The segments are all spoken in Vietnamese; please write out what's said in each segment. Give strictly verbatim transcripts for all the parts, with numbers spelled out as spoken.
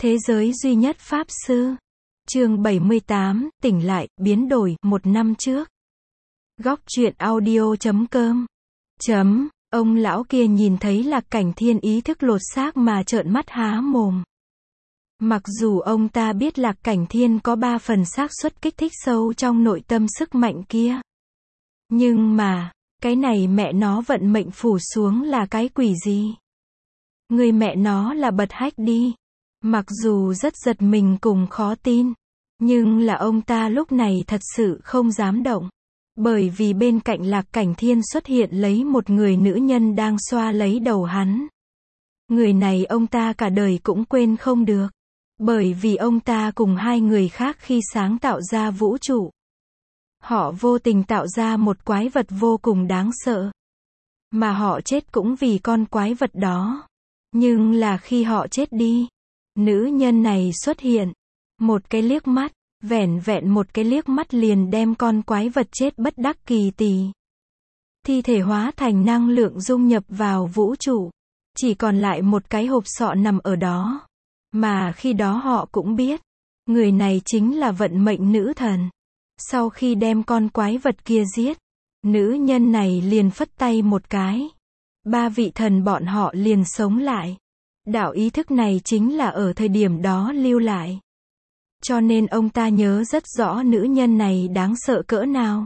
Thế giới duy nhất Pháp Sư. Chương bảy mươi tám, tỉnh lại, biến đổi, một năm trước. Góc truyện audio chấm com. Chấm, ông lão kia nhìn thấy Lạc Cảnh Thiên ý thức lột xác mà trợn mắt há mồm. Mặc dù ông ta biết Lạc Cảnh Thiên có ba phần xác suất kích thích sâu trong nội tâm sức mạnh kia. Nhưng mà, cái này mẹ nó vận mệnh phủ xuống là cái quỷ gì? Người mẹ nó là bật hách đi. Mặc dù rất giật mình cùng khó tin, nhưng là ông ta lúc này thật sự không dám động. Bởi vì bên cạnh Lạc Cảnh Thiên xuất hiện lấy một người nữ nhân đang xoa lấy đầu hắn. Người này ông ta cả đời cũng quên không được. Bởi vì ông ta cùng hai người khác khi sáng tạo ra vũ trụ, họ vô tình tạo ra một quái vật vô cùng đáng sợ. Mà họ chết cũng vì con quái vật đó. Nhưng là khi họ chết đi, nữ nhân này xuất hiện. Một cái liếc mắt, vẻn vẹn một cái liếc mắt liền đem con quái vật chết bất đắc kỳ tỳ. Thi thể hóa thành năng lượng dung nhập vào vũ trụ. Chỉ còn lại một cái hộp sọ nằm ở đó. Mà khi đó họ cũng biết, người này chính là vận mệnh nữ thần. Sau khi đem con quái vật kia giết, nữ nhân này liền phất tay một cái. Ba vị thần bọn họ liền sống lại. Đạo ý thức này chính là ở thời điểm đó lưu lại. Cho nên ông ta nhớ rất rõ nữ nhân này đáng sợ cỡ nào.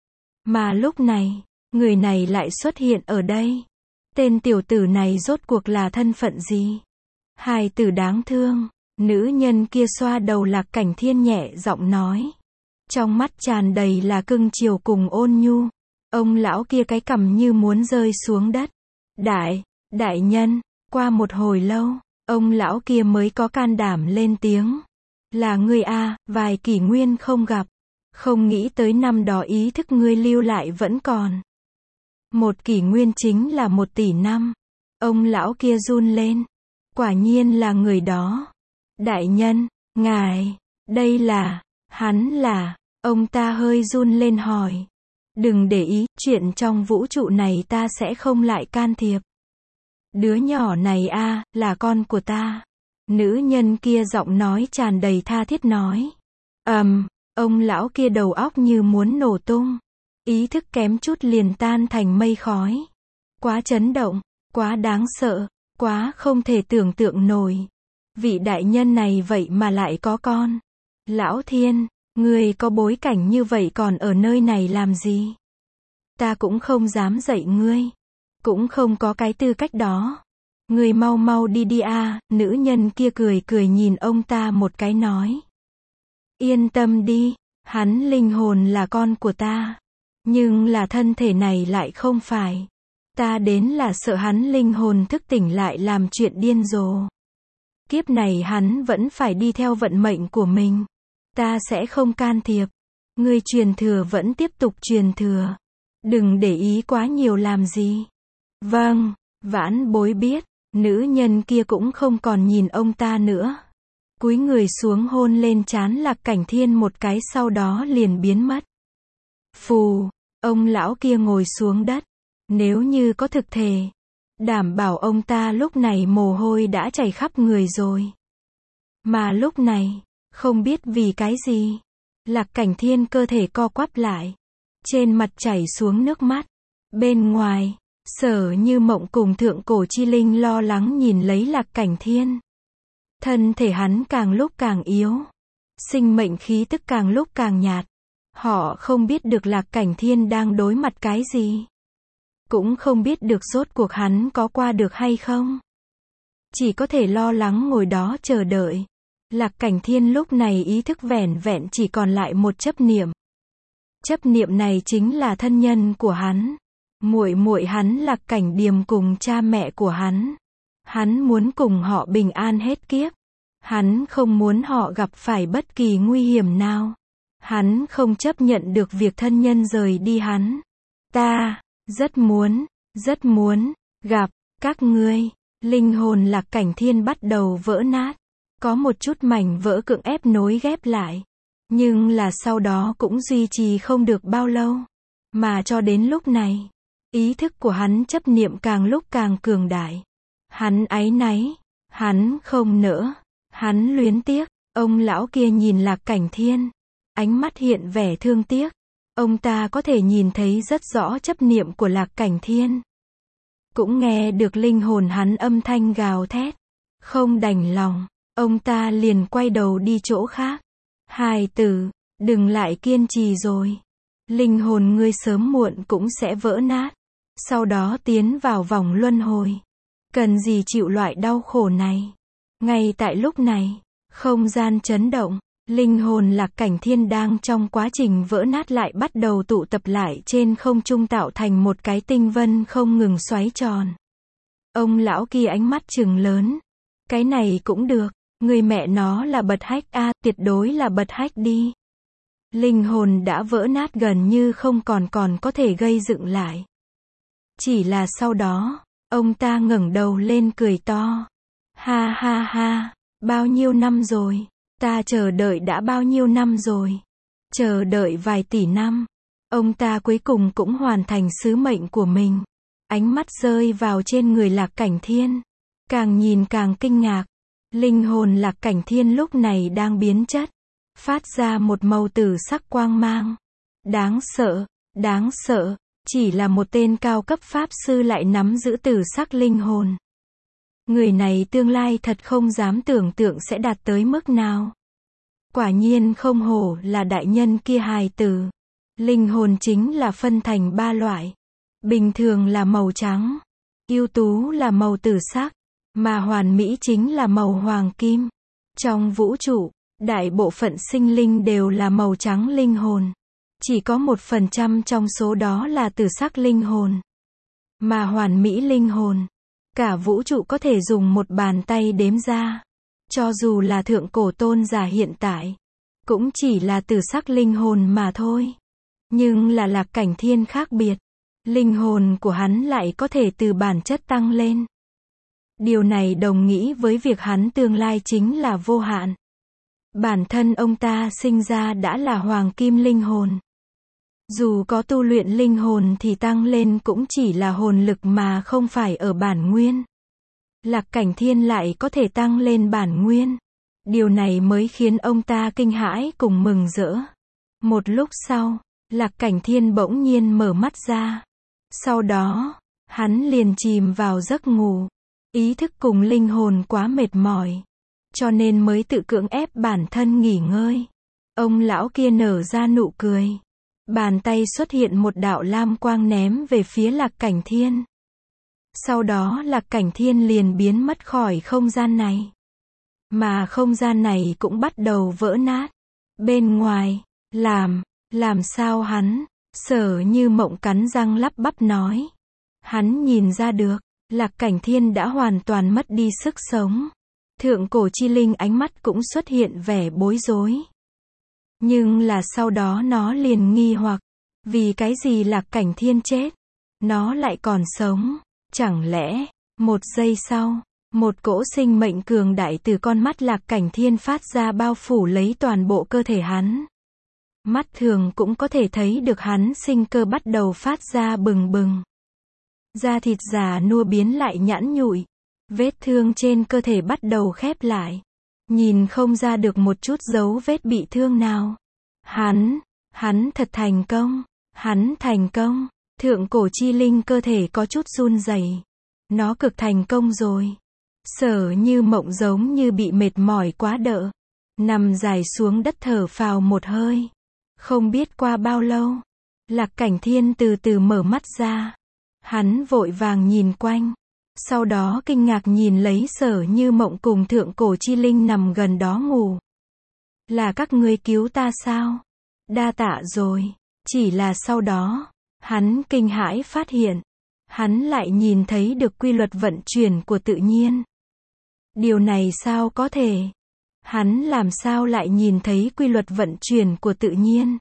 Mà lúc này, người này lại xuất hiện ở đây. Tên tiểu tử này rốt cuộc là thân phận gì? Hài tử đáng thương. Nữ nhân kia xoa đầu Lạc Cảnh Thiên nhẹ giọng nói. Trong mắt tràn đầy là cưng chiều cùng ôn nhu. Ông lão kia cái cằm như muốn rơi xuống đất. Đại, đại nhân. Qua một hồi lâu, ông lão kia mới có can đảm lên tiếng. Là ngươi a, vài kỷ nguyên không gặp. Không nghĩ tới năm đó ý thức ngươi lưu lại vẫn còn. Một kỷ nguyên chính là một tỷ năm. Ông lão kia run lên. Quả nhiên là người đó. Đại nhân, ngài, đây là, hắn là, ông ta hơi run lên hỏi. Đừng để ý, chuyện trong vũ trụ này ta sẽ không lại can thiệp. Đứa nhỏ này a, là con của ta. Nữ nhân kia giọng nói tràn đầy tha thiết nói. Ầm, um, ông lão kia đầu óc như muốn nổ tung. Ý thức kém chút liền tan thành mây khói. Quá chấn động, quá đáng sợ, quá không thể tưởng tượng nổi. Vị đại nhân này vậy mà lại có con. Lão Thiên, ngươi có bối cảnh như vậy còn ở nơi này làm gì? Ta cũng không dám dạy ngươi. Cũng không có cái tư cách đó. Ngươi mau mau đi đi a. Nữ nhân kia cười cười nhìn ông ta một cái nói. Yên tâm đi, hắn linh hồn là con của ta. Nhưng là thân thể này lại không phải. Ta đến là sợ hắn linh hồn thức tỉnh lại làm chuyện điên rồ. Kiếp này hắn vẫn phải đi theo vận mệnh của mình. Ta sẽ không can thiệp. Ngươi truyền thừa vẫn tiếp tục truyền thừa. Đừng để ý quá nhiều làm gì. Vâng, vãn bối biết. Nữ nhân kia cũng không còn nhìn ông ta nữa. Cúi người xuống hôn lên trán Lạc Cảnh Thiên một cái sau đó liền biến mất. Phù, ông lão kia ngồi xuống đất. Nếu như có thực thể, đảm bảo ông ta lúc này mồ hôi đã chảy khắp người rồi. Mà lúc này, không biết vì cái gì, Lạc Cảnh Thiên cơ thể co quắp lại. Trên mặt chảy xuống nước mắt. Bên ngoài, Sở Như Mộng cùng Thượng Cổ Chi Linh lo lắng nhìn lấy Lạc Cảnh Thiên. Thân thể hắn càng lúc càng yếu. Sinh mệnh khí tức càng lúc càng nhạt. Họ không biết được Lạc Cảnh Thiên đang đối mặt cái gì. Cũng không biết được rốt cuộc hắn có qua được hay không. Chỉ có thể lo lắng ngồi đó chờ đợi. Lạc Cảnh Thiên lúc này ý thức vẻn vẹn chỉ còn lại một chấp niệm. Chấp niệm này chính là thân nhân của hắn. Muội muội hắn Lạc Cảnh Điềm cùng cha mẹ của hắn. Hắn muốn cùng họ bình an hết kiếp. Hắn không muốn họ gặp phải bất kỳ nguy hiểm nào. Hắn không chấp nhận được việc thân nhân rời đi hắn. Ta, rất muốn, rất muốn, gặp, các ngươi. Linh hồn Lạc Cảnh Thiên bắt đầu vỡ nát. Có một chút mảnh vỡ cưỡng ép nối ghép lại. Nhưng là sau đó cũng duy trì không được bao lâu. Mà cho đến lúc này, ý thức của hắn chấp niệm càng lúc càng cường đại. Hắn áy náy, hắn không nỡ, Hắn luyến tiếc, ông lão kia nhìn Lạc Cảnh Thiên. Ánh mắt hiện vẻ thương tiếc. Ông ta có thể nhìn thấy rất rõ chấp niệm của Lạc Cảnh Thiên. Cũng nghe được linh hồn hắn âm thanh gào thét. Không đành lòng, ông ta liền quay đầu đi chỗ khác. Hài tử, đừng lại kiên trì rồi. Linh hồn ngươi sớm muộn cũng sẽ vỡ nát. Sau đó tiến vào vòng luân hồi. Cần gì chịu loại đau khổ này. Ngay tại lúc này, không gian chấn động. Linh hồn Lạc Cảnh Thiên đang trong quá trình vỡ nát lại bắt đầu tụ tập lại trên không trung tạo thành một cái tinh vân không ngừng xoáy tròn. Ông lão kia ánh mắt trừng lớn. Cái này cũng được, người mẹ nó là bật hách a, à, tuyệt đối là bật hách đi. Linh hồn đã vỡ nát gần như không còn còn có thể gây dựng lại. Chỉ là sau đó, ông ta ngẩng đầu lên cười to. Ha ha ha, bao nhiêu năm rồi, ta chờ đợi đã bao nhiêu năm rồi. Chờ đợi vài tỷ năm. Ông ta cuối cùng cũng hoàn thành sứ mệnh của mình. Ánh mắt rơi vào trên người Lạc Cảnh Thiên. Càng nhìn càng kinh ngạc. Linh hồn Lạc Cảnh Thiên lúc này đang biến chất. Phát ra một màu tử sắc quang mang. Đáng sợ, đáng sợ. Chỉ là một tên cao cấp pháp sư lại nắm giữ tử sắc linh hồn. Người này tương lai thật không dám tưởng tượng sẽ đạt tới mức nào. Quả nhiên không hổ là đại nhân kia hài tử. Linh hồn chính là phân thành ba loại. Bình thường là màu trắng. Ưu tú là màu tử sắc. Mà hoàn mỹ chính là màu hoàng kim. Trong vũ trụ, đại bộ phận sinh linh đều là màu trắng linh hồn. Chỉ có một phần trăm trong số đó là tử sắc linh hồn. Mà hoàn mỹ linh hồn, cả vũ trụ có thể dùng một bàn tay đếm ra. Cho dù là thượng cổ tôn giả hiện tại, cũng chỉ là tử sắc linh hồn mà thôi. Nhưng là Lạc Cảnh Thiên khác biệt. Linh hồn của hắn lại có thể từ bản chất tăng lên. Điều này đồng nghĩa với việc hắn tương lai chính là vô hạn. Bản thân ông ta sinh ra đã là hoàng kim linh hồn. Dù có tu luyện linh hồn thì tăng lên cũng chỉ là hồn lực mà không phải ở bản nguyên. Lạc Cảnh Thiên lại có thể tăng lên bản nguyên. Điều này mới khiến ông ta kinh hãi cùng mừng rỡ. Một lúc sau, Lạc Cảnh Thiên bỗng nhiên mở mắt ra. Sau đó, hắn liền chìm vào giấc ngủ. Ý thức cùng linh hồn quá mệt mỏi. Cho nên mới tự cưỡng ép bản thân nghỉ ngơi. Ông lão kia nở ra nụ cười. Bàn tay xuất hiện một đạo lam quang ném về phía Lạc Cảnh Thiên. Sau đó Lạc Cảnh Thiên liền biến mất khỏi không gian này. Mà không gian này cũng bắt đầu vỡ nát. Bên ngoài, làm, làm sao hắn, Sở Như Mộng cắn răng lắp bắp nói. Hắn nhìn ra được, Lạc Cảnh Thiên đã hoàn toàn mất đi sức sống. Thượng cổ chi linh ánh mắt cũng xuất hiện vẻ bối rối. Nhưng là sau đó nó liền nghi hoặc. Vì cái gì Lạc Cảnh Thiên chết? Nó lại còn sống. Chẳng lẽ, một giây sau, một cỗ sinh mệnh cường đại từ con mắt Lạc Cảnh Thiên phát ra bao phủ lấy toàn bộ cơ thể hắn. Mắt thường cũng có thể thấy được hắn sinh cơ bắt đầu phát ra bừng bừng. Da thịt già nua biến lại nhẵn nhụi. Vết thương trên cơ thể bắt đầu khép lại. Nhìn không ra được một chút dấu vết bị thương nào. Hắn, hắn thật thành công. Hắn thành công. Thượng cổ chi linh cơ thể có chút run rẩy. Nó cực thành công rồi. Sở Như Mộng giống như bị mệt mỏi quá đỡ. Nằm dài xuống đất thở phào một hơi. Không biết qua bao lâu, Lạc Cảnh Thiên từ từ mở mắt ra. Hắn vội vàng nhìn quanh. Sau đó kinh ngạc nhìn lấy Sở Như Mộng cùng thượng cổ chi linh nằm gần đó ngủ. Là các ngươi cứu ta sao? Đa tạ rồi. Chỉ là sau đó, hắn kinh hãi phát hiện. Hắn lại nhìn thấy được quy luật vận chuyển của tự nhiên. Điều này sao có thể? Hắn làm sao lại nhìn thấy quy luật vận chuyển của tự nhiên?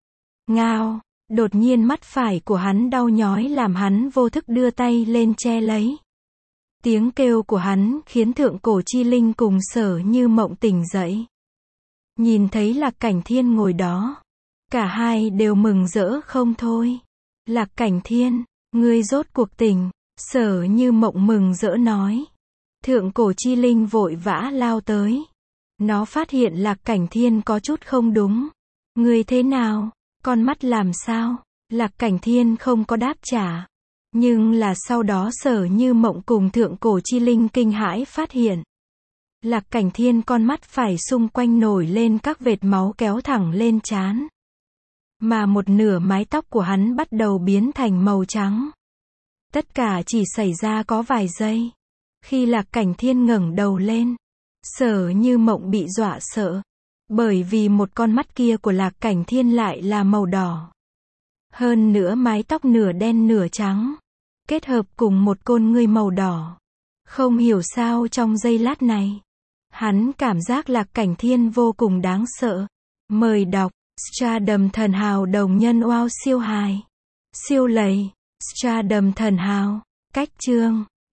Ngao, đột nhiên mắt phải của hắn đau nhói làm hắn vô thức đưa tay lên che lấy. Tiếng kêu của hắn khiến thượng cổ chi linh cùng Sở Như Mộng tỉnh dậy. Nhìn thấy Lạc Cảnh Thiên ngồi đó. Cả hai đều mừng rỡ không thôi. Lạc Cảnh Thiên, ngươi rốt cuộc tỉnh. Sở Như Mộng mừng rỡ nói. Thượng cổ chi linh vội vã lao tới. Nó phát hiện Lạc Cảnh Thiên có chút không đúng. Người thế nào? Con mắt làm sao? Lạc Cảnh Thiên không có đáp trả. Nhưng là sau đó Sở Như Mộng cùng Thượng Cổ Chi Linh kinh hãi phát hiện. Lạc Cảnh Thiên con mắt phải xung quanh nổi lên các vệt máu kéo thẳng lên trán. Mà một nửa mái tóc của hắn bắt đầu biến thành màu trắng. Tất cả chỉ xảy ra có vài giây. Khi Lạc Cảnh Thiên ngẩng đầu lên, Sở Như Mộng bị dọa sợ. Bởi vì một con mắt kia của Lạc Cảnh Thiên lại là màu đỏ. Hơn nữa mái tóc nửa đen nửa trắng. Kết hợp cùng một con ngươi màu đỏ. Không hiểu sao trong giây lát này, hắn cảm giác Lạc Cảnh Thiên vô cùng đáng sợ. Mời đọc, Stardom Thần Hào đồng nhân wow siêu hài. Siêu lầy, Stardom Thần Hào, cách chương.